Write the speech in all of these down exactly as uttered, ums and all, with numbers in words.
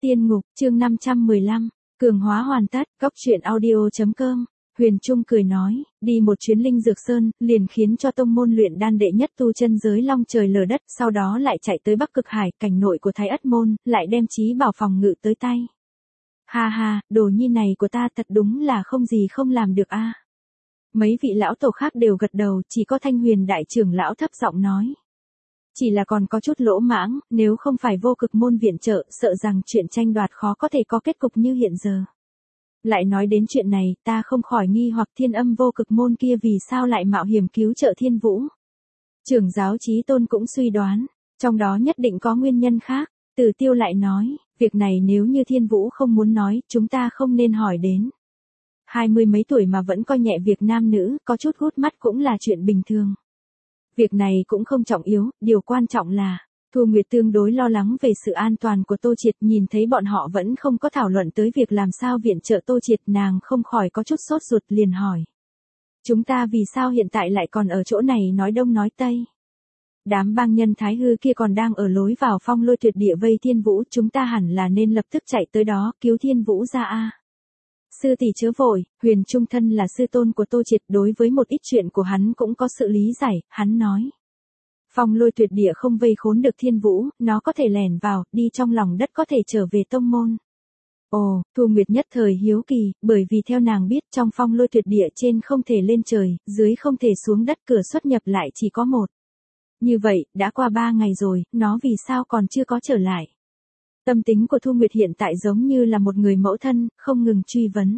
Tiên ngục, chương năm trăm mười lăm, cường hóa hoàn tất, góc truyện audio chấm com. Huyền Trung cười nói, đi một chuyến Linh Dược Sơn, liền khiến cho tông môn luyện đan đệ nhất tu chân giới long trời lở đất, sau đó lại chạy tới Bắc Cực Hải, cảnh nội của Thái Ất Môn, lại đem chí bảo phòng ngự tới tay. Ha ha, đồ nhi này của ta thật đúng là không gì không làm được a. Mấy vị lão tổ khác đều gật đầu, chỉ có Thanh Huyền đại trưởng lão thấp giọng nói. Chỉ là còn có chút lỗ mãng, nếu không phải vô cực môn viện trợ, sợ rằng chuyện tranh đoạt khó có thể có kết cục như hiện giờ. Lại nói đến chuyện này, ta không khỏi nghi hoặc Thiên Âm vô cực môn kia vì sao lại mạo hiểm cứu trợ Thiên Vũ. Trưởng giáo Chí Tôn cũng suy đoán, trong đó nhất định có nguyên nhân khác. Từ Tiêu lại nói, việc này nếu như Thiên Vũ không muốn nói, chúng ta không nên hỏi đến. Hai mươi mấy tuổi mà vẫn coi nhẹ việc nam nữ, có chút hút mắt cũng là chuyện bình thường. Việc này cũng không trọng yếu, điều quan trọng là, Thu Nguyệt tương đối lo lắng về sự an toàn của Tô Triệt, nhìn thấy bọn họ vẫn không có thảo luận tới việc làm sao viện trợ Tô Triệt, nàng không khỏi có chút sốt ruột liền hỏi. Chúng ta vì sao hiện tại lại còn ở chỗ này nói đông nói tây? Đám bang nhân Thái Hư kia còn đang ở lối vào Phong Lôi Tuyệt Địa vây Thiên Vũ, chúng ta hẳn là nên lập tức chạy tới đó, cứu Thiên Vũ ra a. Sư tỷ chớ vội, Huyền Trung thân là sư tôn của Tô Triệt, đối với một ít chuyện của hắn cũng có sự lý giải, hắn nói. Phong Lôi Tuyệt Địa không vây khốn được Thiên Vũ, nó có thể lẻn vào, đi trong lòng đất có thể trở về tông môn. Ồ, Thu Nguyệt nhất thời hiếu kỳ, bởi vì theo nàng biết trong Phong Lôi Tuyệt Địa trên không thể lên trời, dưới không thể xuống đất, cửa xuất nhập lại chỉ có một. Như vậy, đã qua ba ngày rồi, nó vì sao còn chưa có trở lại? Tâm tính của Thu Nguyệt hiện tại giống như là một người mẫu thân, không ngừng truy vấn.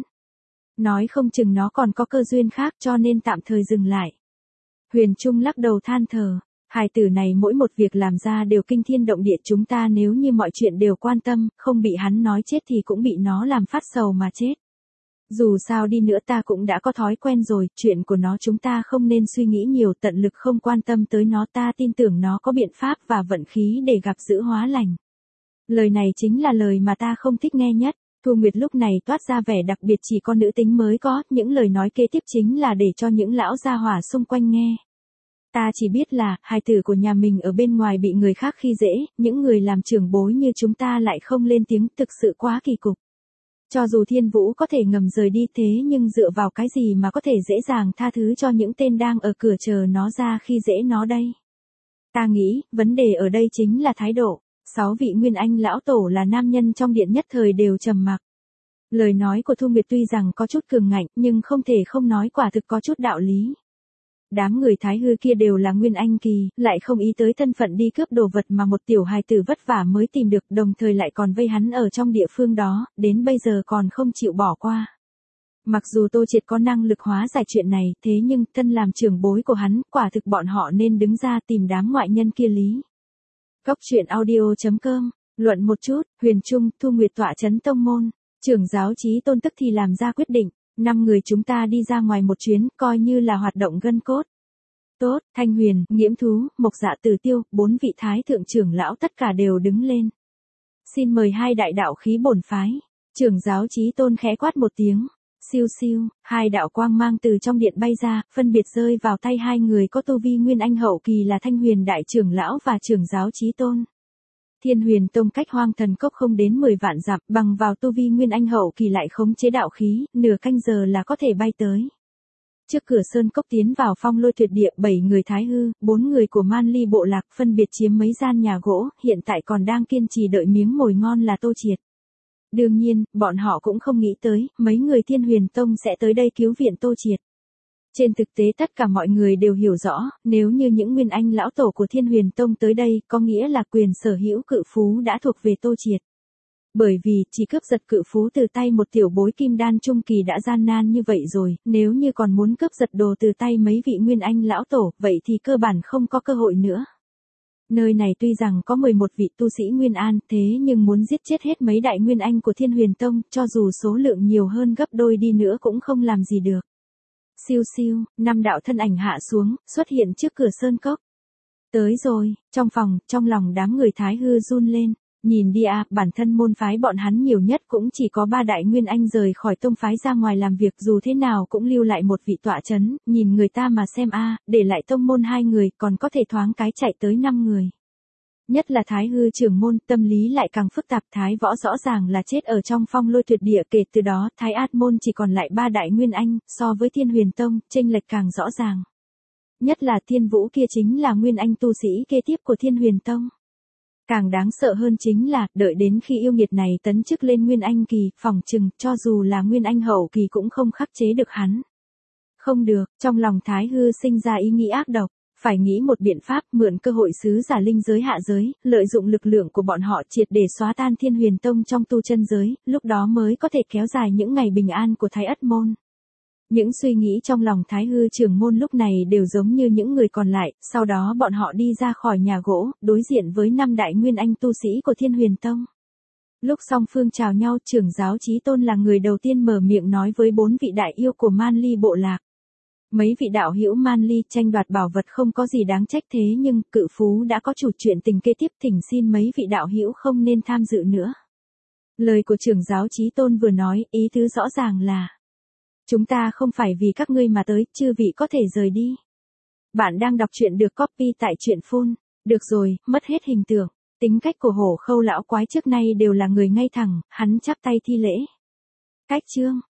Nói không chừng nó còn có cơ duyên khác cho nên tạm thời dừng lại. Huyền Trung lắc đầu than thở, hài tử này mỗi một việc làm ra đều kinh thiên động địa, chúng ta nếu như mọi chuyện đều quan tâm, không bị hắn nói chết thì cũng bị nó làm phát sầu mà chết. Dù sao đi nữa ta cũng đã có thói quen rồi, chuyện của nó chúng ta không nên suy nghĩ nhiều, tận lực không quan tâm tới nó, ta tin tưởng nó có biện pháp và vận khí để gặp giữ hóa lành. Lời này chính là lời mà ta không thích nghe nhất. Thu Nguyệt lúc này toát ra vẻ đặc biệt chỉ có nữ tính mới có, những lời nói kế tiếp chính là để cho những lão gia hỏa xung quanh nghe. Ta chỉ biết là, hài tử của nhà mình ở bên ngoài bị người khác khi dễ, những người làm trưởng bối như chúng ta lại không lên tiếng, thực sự quá kỳ cục. Cho dù Thiên Vũ có thể ngầm rời đi thế nhưng dựa vào cái gì mà có thể dễ dàng tha thứ cho những tên đang ở cửa chờ nó ra khi dễ nó đây. Ta nghĩ, vấn đề ở đây chính là thái độ. Sáu vị Nguyên Anh lão tổ là nam nhân trong điện nhất thời đều trầm mặc. Lời nói của Thu Nguyệt tuy rằng có chút cường ngạnh nhưng không thể không nói quả thực có chút đạo lý. Đám người Thái Hư kia đều là Nguyên Anh kỳ, lại không ý tới thân phận đi cướp đồ vật mà một tiểu hài tử vất vả mới tìm được, đồng thời lại còn vây hắn ở trong địa phương đó, đến bây giờ còn không chịu bỏ qua. Mặc dù Tô Triệt có năng lực hóa giải chuyện này, thế nhưng thân làm trưởng bối của hắn, quả thực bọn họ nên đứng ra tìm đám ngoại nhân kia lý. Góc truyện audio chấm com, luận một chút, Huyền Trung, Thu Nguyệt tọa chấn tông môn, trưởng giáo Chí Tôn tức thì làm ra quyết định, năm người chúng ta đi ra ngoài một chuyến, coi như là hoạt động gân cốt. Tốt, Thanh Huyền, Nghiễm Thú, Mộc Dạ Tử Tiêu, bốn vị thái thượng trưởng lão tất cả đều đứng lên. Xin mời hai đại đạo khí bổn phái, trưởng giáo Chí Tôn khẽ quát một tiếng. Siêu siêu, hai đạo quang mang từ trong điện bay ra, phân biệt rơi vào tay hai người có tu vi Nguyên Anh hậu kỳ là Thanh Huyền đại trưởng lão và trưởng giáo Chí Tôn. Thiên Huyền Tông cách Hoang Thần Cốc không đến mười vạn dặm, bằng vào tu vi Nguyên Anh hậu kỳ lại khống chế đạo khí, nửa canh giờ là có thể bay tới. Trước cửa sơn cốc tiến vào Phong Lôi Tuyệt Địa, bảy người Thái Hư, bốn người của Man Ly bộ lạc phân biệt chiếm mấy gian nhà gỗ, hiện tại còn đang kiên trì đợi miếng mồi ngon là Tô Triệt. Đương nhiên, bọn họ cũng không nghĩ tới, mấy người Thiên Huyền Tông sẽ tới đây cứu viện Tô Triệt. Trên thực tế tất cả mọi người đều hiểu rõ, nếu như những Nguyên Anh lão tổ của Thiên Huyền Tông tới đây, có nghĩa là quyền sở hữu cự phú đã thuộc về Tô Triệt. Bởi vì, chỉ cướp giật cự phú từ tay một tiểu bối kim đan trung kỳ đã gian nan như vậy rồi, nếu như còn muốn cướp giật đồ từ tay mấy vị Nguyên Anh lão tổ, vậy thì cơ bản không có cơ hội nữa. Nơi này tuy rằng có mười một vị tu sĩ Nguyên An, thế nhưng muốn giết chết hết mấy đại Nguyên Anh của Thiên Huyền Tông, cho dù số lượng nhiều hơn gấp đôi đi nữa cũng không làm gì được. Siêu siêu, năm đạo thân ảnh hạ xuống, xuất hiện trước cửa sơn cốc. Tới rồi, trong phòng, trong lòng đám người Thái Hư run lên. Nhìn đi à, bản thân môn phái bọn hắn nhiều nhất cũng chỉ có ba đại Nguyên Anh rời khỏi tông phái ra ngoài làm việc, dù thế nào cũng lưu lại một vị tọa chấn, nhìn người ta mà xem a, để lại tông môn hai người, còn có thể thoáng cái chạy tới năm người. Nhất là Thái Hư trưởng môn, tâm lý lại càng phức tạp. Thái Võ rõ ràng là chết ở trong phong lôi tuyệt địa, kể từ đó Thái Át môn chỉ còn lại ba đại nguyên anh, so với Thiên Huyền Tông, chênh lệch càng rõ ràng. Nhất là Thiên Vũ kia chính là nguyên anh tu sĩ kế tiếp của Thiên Huyền Tông. Càng đáng sợ hơn chính là, đợi đến khi yêu nghiệt này tấn chức lên nguyên anh kỳ, phỏng chừng, cho dù là nguyên anh hậu kỳ cũng không khắc chế được hắn. Không được, trong lòng Thái Hư sinh ra ý nghĩ ác độc, phải nghĩ một biện pháp, mượn cơ hội sứ giả linh giới hạ giới, lợi dụng lực lượng của bọn họ triệt để xóa tan Thiên Huyền Tông trong tu chân giới, lúc đó mới có thể kéo dài những ngày bình an của Thái Ất môn. Những suy nghĩ trong lòng Thái Hư trưởng môn lúc này đều giống như những người còn lại, sau đó bọn họ đi ra khỏi nhà gỗ, đối diện với năm đại nguyên anh tu sĩ của Thiên Huyền Tông. Lúc song phương chào nhau, trưởng giáo Chí Tôn là người đầu tiên mở miệng nói với bốn vị đại yêu của Man Ly bộ lạc. Mấy vị đạo hữu Man Ly, tranh đoạt bảo vật không có gì đáng trách, thế nhưng cự phú đã có chủ chuyện tình kế tiếp, thỉnh xin mấy vị đạo hữu không nên tham dự nữa. Lời của trưởng giáo Chí Tôn vừa nói, ý tứ rõ ràng là: chúng ta không phải vì các ngươi mà tới, chư vị có thể rời đi. Bạn đang đọc truyện được copy tại truyện phun. Được rồi, mất hết hình tượng. Tính cách của Hổ Khâu lão quái trước nay đều là người ngay thẳng, hắn chắp tay thi lễ. Cách chương.